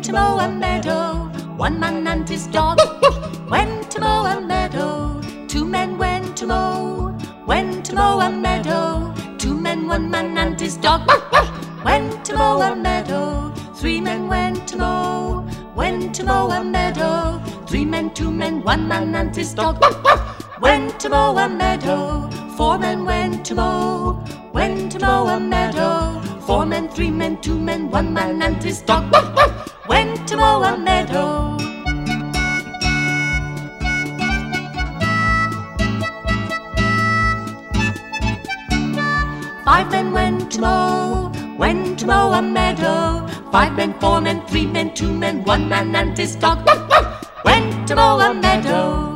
to mow a meadow, one man and his dog. Went to mow a meadow, two men went to mow. Went to mow a meadow, two men, one man and his dog. Went to mow a meadow, three men went to mow. Went to mow a meadow, three men, two men, one man and his dog. Went to mow a meadow, four men went to mow. Went to mow a meadow, four men, three men, two men, one man and his dog. Went to mow a meadow. Five men went to mow a meadow. Five men, four men, three men, two men, one man and his dog. Went to mow a meadow.